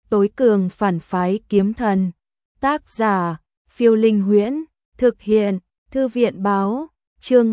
Tối cường phản phái kiếm thần. Tác giả, Phiêu Linh Huyễn. Thực hiện, Thư viện báo. Chương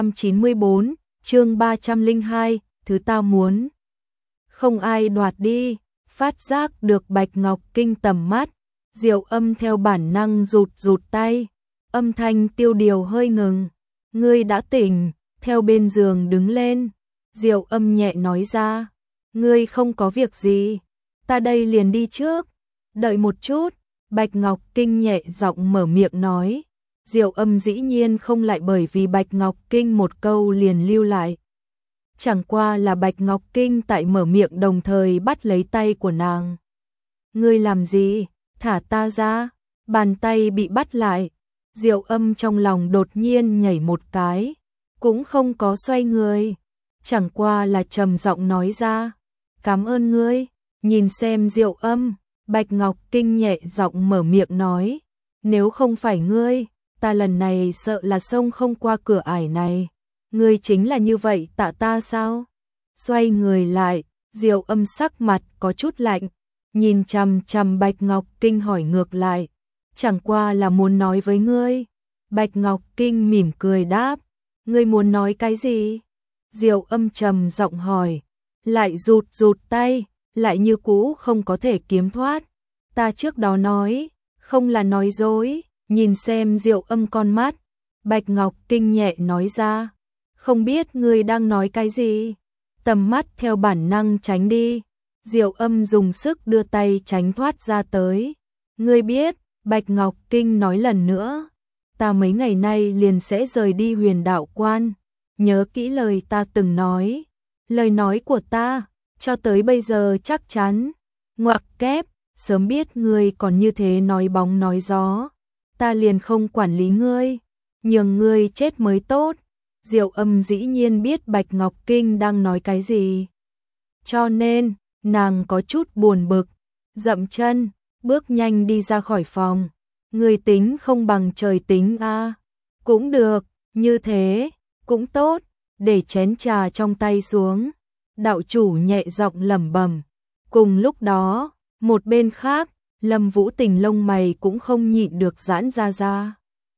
294, chương 302, thứ tao muốn. Không ai đoạt đi. Phát giác được Bạch Ngọc Kinh tầm mắt, Diệu Âm theo bản năng rụt tay. Âm thanh tiêu điều hơi ngừng. Ngươi đã tỉnh, theo bên giường đứng lên. Diệu Âm nhẹ nói ra. Ngươi không có việc gì, ta đây liền đi trước. Đợi một chút, Bạch Ngọc Kinh nhẹ giọng mở miệng nói. Diệu Âm dĩ nhiên không lại bởi vì Bạch Ngọc Kinh một câu liền lưu lại. Chẳng qua là Bạch Ngọc Kinh tại mở miệng đồng thời bắt lấy tay của nàng. Ngươi làm gì? Thả ta ra. Bàn tay bị bắt lại. Diệu Âm trong lòng đột nhiên nhảy một cái, cũng không có xoay người, chẳng qua là trầm giọng nói ra. Cảm ơn ngươi. Nhìn xem Diệu Âm, Bạch Ngọc Kinh nhẹ giọng mở miệng nói. Nếu không phải ngươi, ta lần này sợ là xông không qua cửa ải này. Ngươi chính là như vậy tạ ta sao? Xoay người lại, Diệu Âm sắc mặt có chút lạnh, nhìn chằm chằm Bạch Ngọc Kinh hỏi ngược lại. Chẳng qua là muốn nói với ngươi. Bạch Ngọc Kinh mỉm cười đáp. Ngươi muốn nói cái gì? Diệu Âm trầm giọng hỏi. Lại rụt tay, lại như cũ không có thể kiếm thoát. Ta trước đó nói, không là nói dối. Nhìn xem Diệu Âm con mắt, Bạch Ngọc Kinh nhẹ nói ra. Không biết ngươi đang nói cái gì? Tầm mắt theo bản năng tránh đi. Diệu Âm dùng sức đưa tay tránh thoát ra tới. Ngươi biết, Bạch Ngọc Kinh nói lần nữa. Ta mấy ngày nay liền sẽ rời đi Huyền Đạo Quan. Nhớ kỹ lời ta từng nói. Lời nói của ta, cho tới bây giờ chắc chắn. Ngoặc kép, sớm biết ngươi còn như thế nói bóng nói gió. Ta liền không quản lý ngươi, nhường ngươi chết mới tốt. Diệu Âm dĩ nhiên biết Bạch Ngọc Kinh đang nói cái gì. Cho nên, nàng có chút buồn bực, dậm chân, bước nhanh đi ra khỏi phòng. Ngươi tính không bằng trời tính a. Cũng được, như thế, cũng tốt. Để chén trà trong tay xuống, đạo chủ nhẹ giọng lẩm bẩm. Cùng lúc đó, một bên khác, Lâm Vũ Tình lông mày cũng không nhịn được giãn ra.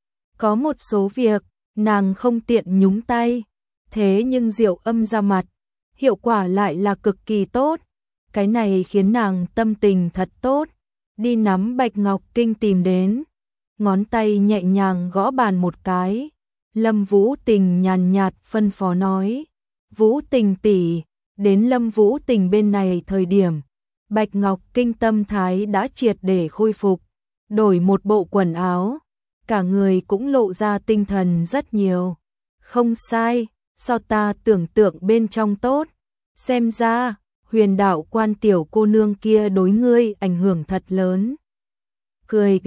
Có một số việc, nàng không tiện nhúng tay, thế nhưng Diệu Âm ra mặt, hiệu quả lại là cực kỳ tốt. Cái này khiến nàng tâm tình thật tốt, đi nắm Bạch Ngọc Kinh tìm đến, ngón tay nhẹ nhàng gõ bàn một cái. Lâm Vũ Tình nhàn nhạt phân phó nói. Vũ Tình tỷ. Đến Lâm Vũ Tình bên này thời điểm, Bạch Ngọc Kinh tâm thái đã triệt để khôi phục, đổi một bộ quần áo, cả người cũng lộ ra tinh thần rất nhiều. Không sai, so ta tưởng tượng bên trong tốt. Xem ra, Huyền Đạo Quan tiểu cô nương kia đối ngươi ảnh hưởng thật lớn. Cười,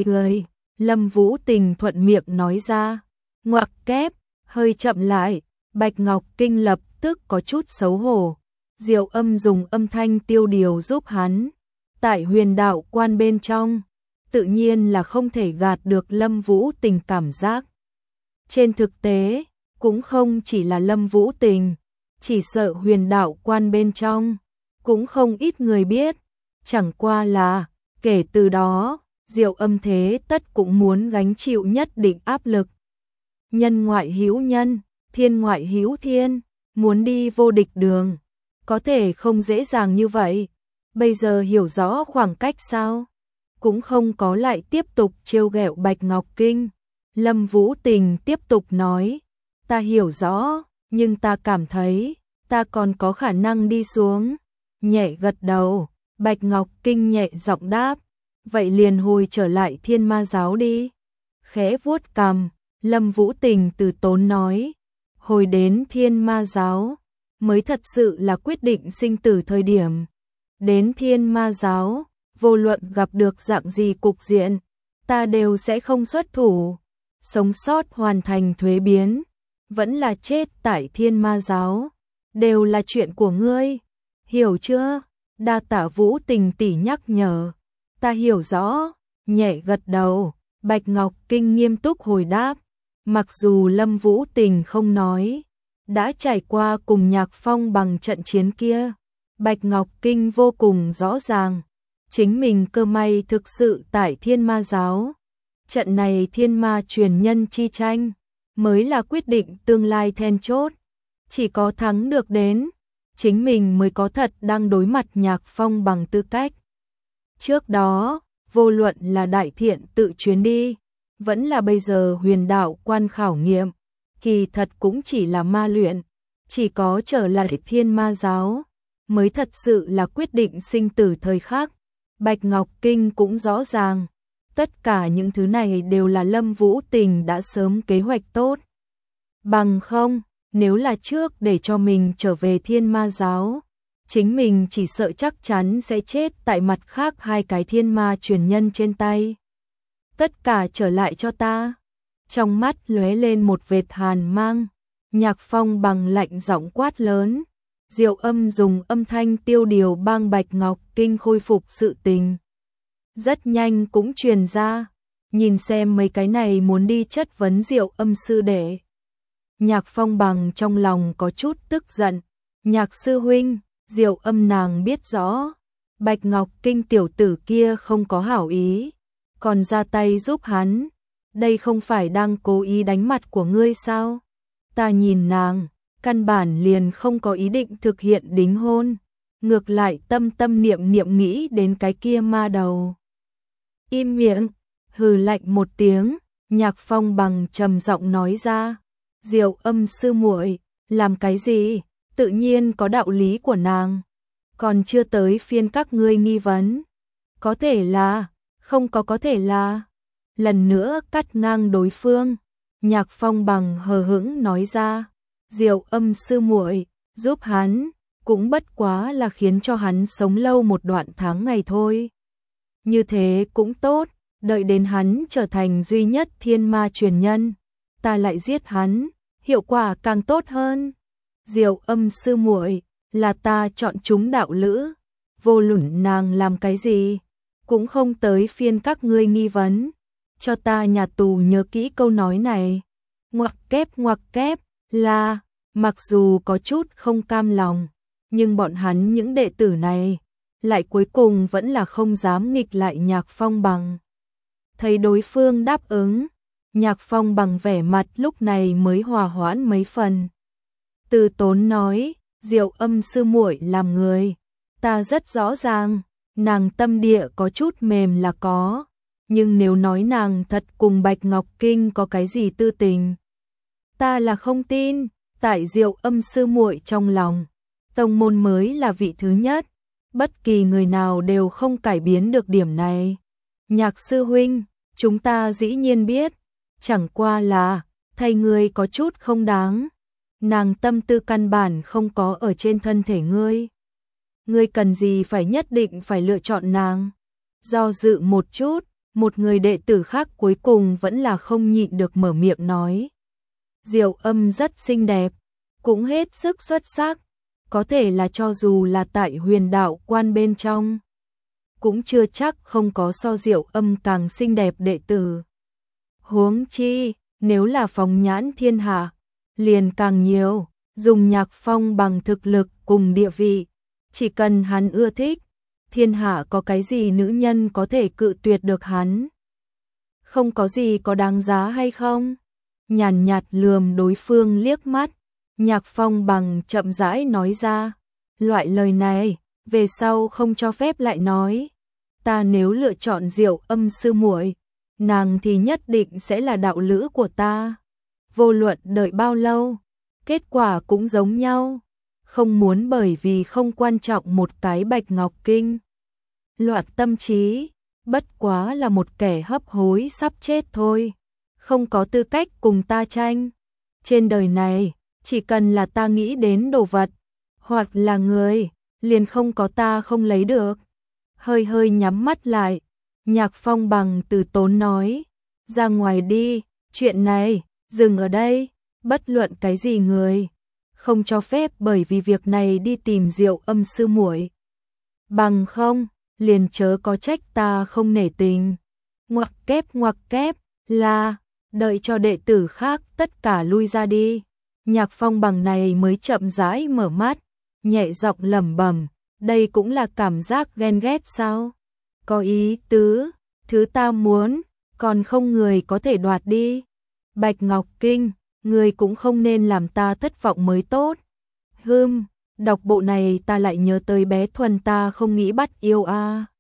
Lâm Vũ Tình thuận miệng nói ra. Ngoặc kép, hơi chậm lại, Bạch Ngọc Kinh lập tức có chút xấu hổ. Diệu Âm dùng âm thanh tiêu điều giúp hắn. Tại Huyền Đạo Quan bên trong, tự nhiên là không thể gạt được Lâm Vũ Tình cảm giác. Trên thực tế, cũng không chỉ là Lâm Vũ Tình, chỉ sợ Huyền Đạo Quan bên trong, cũng không ít người biết. Chẳng qua là, kể từ đó, Diệu Âm thế tất cũng muốn gánh chịu nhất định áp lực. Nhân ngoại hữu nhân, thiên ngoại hữu thiên, muốn đi vô địch đường, có thể không dễ dàng như vậy. Bây giờ hiểu rõ khoảng cách sao? Cũng không có lại tiếp tục trêu ghẹo Bạch Ngọc Kinh. Lâm Vũ Tình tiếp tục nói, ta hiểu rõ, nhưng ta cảm thấy, ta còn có khả năng đi xuống. Nhẹ gật đầu, Bạch Ngọc Kinh nhẹ giọng đáp, vậy liền hồi trở lại Thiên Ma Giáo đi. Khẽ vuốt cằm, Lâm Vũ Tình từ tốn nói, hồi đến Thiên Ma Giáo, mới thật sự là quyết định sinh tử thời điểm. Đến Thiên Ma Giáo, vô luận gặp được dạng gì cục diện, ta đều sẽ không xuất thủ. Sống sót hoàn thành thuế biến, vẫn là chết tại Thiên Ma Giáo, đều là chuyện của ngươi. Hiểu chưa? Đa tạ Vũ Tình tỷ nhắc nhở. Ta hiểu rõ, nhẹ gật đầu, Bạch Ngọc Kinh nghiêm túc hồi đáp. Mặc dù Lâm Vũ Tình không nói, đã trải qua cùng Nhạc Phong bằng trận chiến kia, Bạch Ngọc Kinh vô cùng rõ ràng. chính mình cơ may thực sự tại Thiên Ma giáo. Trận này thiên ma truyền nhân chi tranh mới là quyết định tương lai then chốt. Chỉ có thắng được đến, chính mình mới có thật đang đối mặt Nhạc Phong bằng tư cách. Trước đó, vô luận là đại thiện tự chuyến đi, vẫn là bây giờ huyền đạo quan khảo nghiệm, kỳ thật cũng chỉ là ma luyện, chỉ có trở lại Thiên Ma giáo mới thật sự là quyết định sinh tử thời khắc. Bạch Ngọc Kinh cũng rõ ràng, tất cả những thứ này đều là Lâm Vũ Tình đã sớm kế hoạch tốt. Bằng không, nếu là trước để cho mình trở về Thiên Ma giáo, chính mình chỉ sợ chắc chắn sẽ chết tại mặt khác hai cái thiên ma truyền nhân trên tay. Tất cả trở lại cho ta. Trong mắt lóe lên một vệt hàn mang, Nhạc Phong bằng lạnh giọng quát lớn. Diệu Âm dùng âm thanh tiêu điều bang Bạch Ngọc Kinh khôi phục sự tình. Rất nhanh cũng truyền ra, nhìn xem mấy cái này muốn đi chất vấn Diệu Âm sư đệ. Nhạc Phong bằng trong lòng có chút tức giận. Nhạc sư huynh, Diệu Âm nàng biết rõ, Bạch Ngọc Kinh tiểu tử kia không có hảo ý, còn ra tay giúp hắn, đây không phải đang cố ý đánh mặt của ngươi sao? Ta nhìn nàng, căn bản liền không có ý định thực hiện đính hôn, ngược lại tâm tâm niệm niệm nghĩ đến cái kia ma đầu. Im miệng, hừ lạnh một tiếng, Nhạc Phong bằng trầm giọng nói ra, Diệu Âm sư muội, làm cái gì? Tự nhiên có đạo lý của nàng, còn chưa tới phiên các ngươi nghi vấn. Có thể là, không có thể là. Lần nữa cắt ngang đối phương, Nhạc Phong bằng hờ hững nói ra, Diệu Âm sư muội, giúp hắn, cũng bất quá là khiến cho hắn sống lâu một đoạn tháng ngày thôi. Như thế cũng tốt, đợi đến hắn trở thành duy nhất thiên ma truyền nhân, ta lại giết hắn, hiệu quả càng tốt hơn. Diệu Âm sư muội, là ta chọn chúng đạo lữ, vô luận nàng làm cái gì, cũng không tới phiên các ngươi nghi vấn. Cho ta nhà tù nhớ kỹ câu nói này. Ngoặc kép, là, mặc dù có chút không cam lòng, nhưng bọn hắn những đệ tử này, lại cuối cùng vẫn là không dám nghịch lại Nhạc Phong bằng. Thấy đối phương đáp ứng, Nhạc Phong bằng vẻ mặt lúc này mới hòa hoãn mấy phần. Từ Tốn nói, Diệu Âm sư muội làm người, ta rất rõ ràng, nàng tâm địa có chút mềm là có, nhưng nếu nói nàng thật cùng Bạch Ngọc Kinh có cái gì tư tình, ta là không tin. Tại Diệu Âm sư muội trong lòng, tông môn mới là vị thứ nhất, bất kỳ người nào đều không cải biến được điểm này. Nhạc sư huynh, chúng ta dĩ nhiên biết, chẳng qua là thay ngươi có chút không đáng. Nàng tâm tư căn bản không có ở trên thân thể ngươi. Ngươi cần gì phải nhất định phải lựa chọn nàng? Do dự một chút, một người đệ tử khác cuối cùng vẫn là không nhịn được mở miệng nói. Diệu Âm rất xinh đẹp, cũng hết sức xuất sắc, có thể là cho dù là tại huyền đạo quan bên trong, cũng chưa chắc không có so Diệu Âm càng xinh đẹp đệ tử. Huống chi, nếu là phóng nhãn thiên hạ, liền càng nhiều, dùng Nhạc Phong bằng thực lực cùng địa vị, chỉ cần hắn ưa thích, thiên hạ có cái gì nữ nhân có thể cự tuyệt được hắn. Không có gì có đáng giá hay không? Nhàn nhạt lườm đối phương liếc mắt, Nhạc Phong bằng chậm rãi nói ra, loại lời này, về sau không cho phép lại nói. Ta nếu lựa chọn Diệu Âm sư muội, nàng thì nhất định sẽ là đạo lữ của ta. Vô luận đợi bao lâu, kết quả cũng giống nhau. Không muốn bởi vì không quan trọng một cái Bạch Ngọc Kinh. Loạn tâm trí, bất quá là một kẻ hấp hối sắp chết thôi. Không có tư cách cùng ta tranh. Trên đời này, chỉ cần là ta nghĩ đến đồ vật, hoặc là người, liền không có ta không lấy được. Hơi hơi nhắm mắt lại, Nhạc Phong bằng Từ Tốn nói, ra ngoài đi, chuyện này, dừng ở đây, bất luận cái gì người, không cho phép bởi vì việc này đi tìm Diệu Âm sư muội. Bằng không, liền chớ có trách ta không nể tình. Ngoặc kép, là, đợi cho đệ tử khác tất cả lui ra đi. Nhạc Phong bằng này mới chậm rãi mở mắt, nhẹ giọng lẩm bẩm, đây cũng là cảm giác ghen ghét sao? Có ý tứ, thứ ta muốn, còn không người có thể đoạt đi. Bạch Ngọc Kinh, người cũng không nên làm ta thất vọng mới tốt. Đọc bộ này ta lại nhớ tới bé Thuần ta không nghĩ bắt yêu a.